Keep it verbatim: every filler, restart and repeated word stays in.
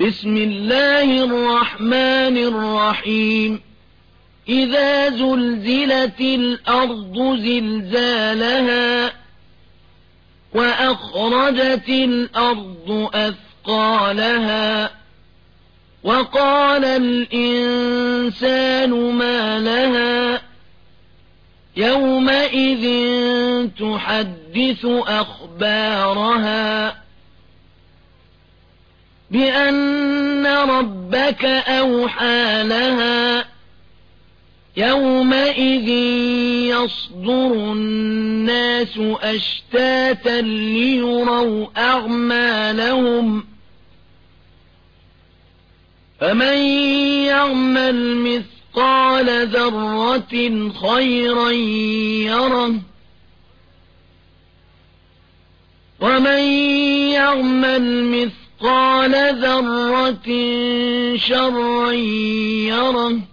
بسم الله الرحمن الرحيم إذا زلزلت الأرض زلزالها وأخرجت الأرض أثقالها وقال الإنسان ما لها يومئذ تحدث أخبارها بأن ربك أوحى لها يومئذ يصدر الناس أشتاتا ليروا أعمالهم فمن يعمل مثقال ذرة خيرا يره ومن يعمل مثقال ذرة شرا يره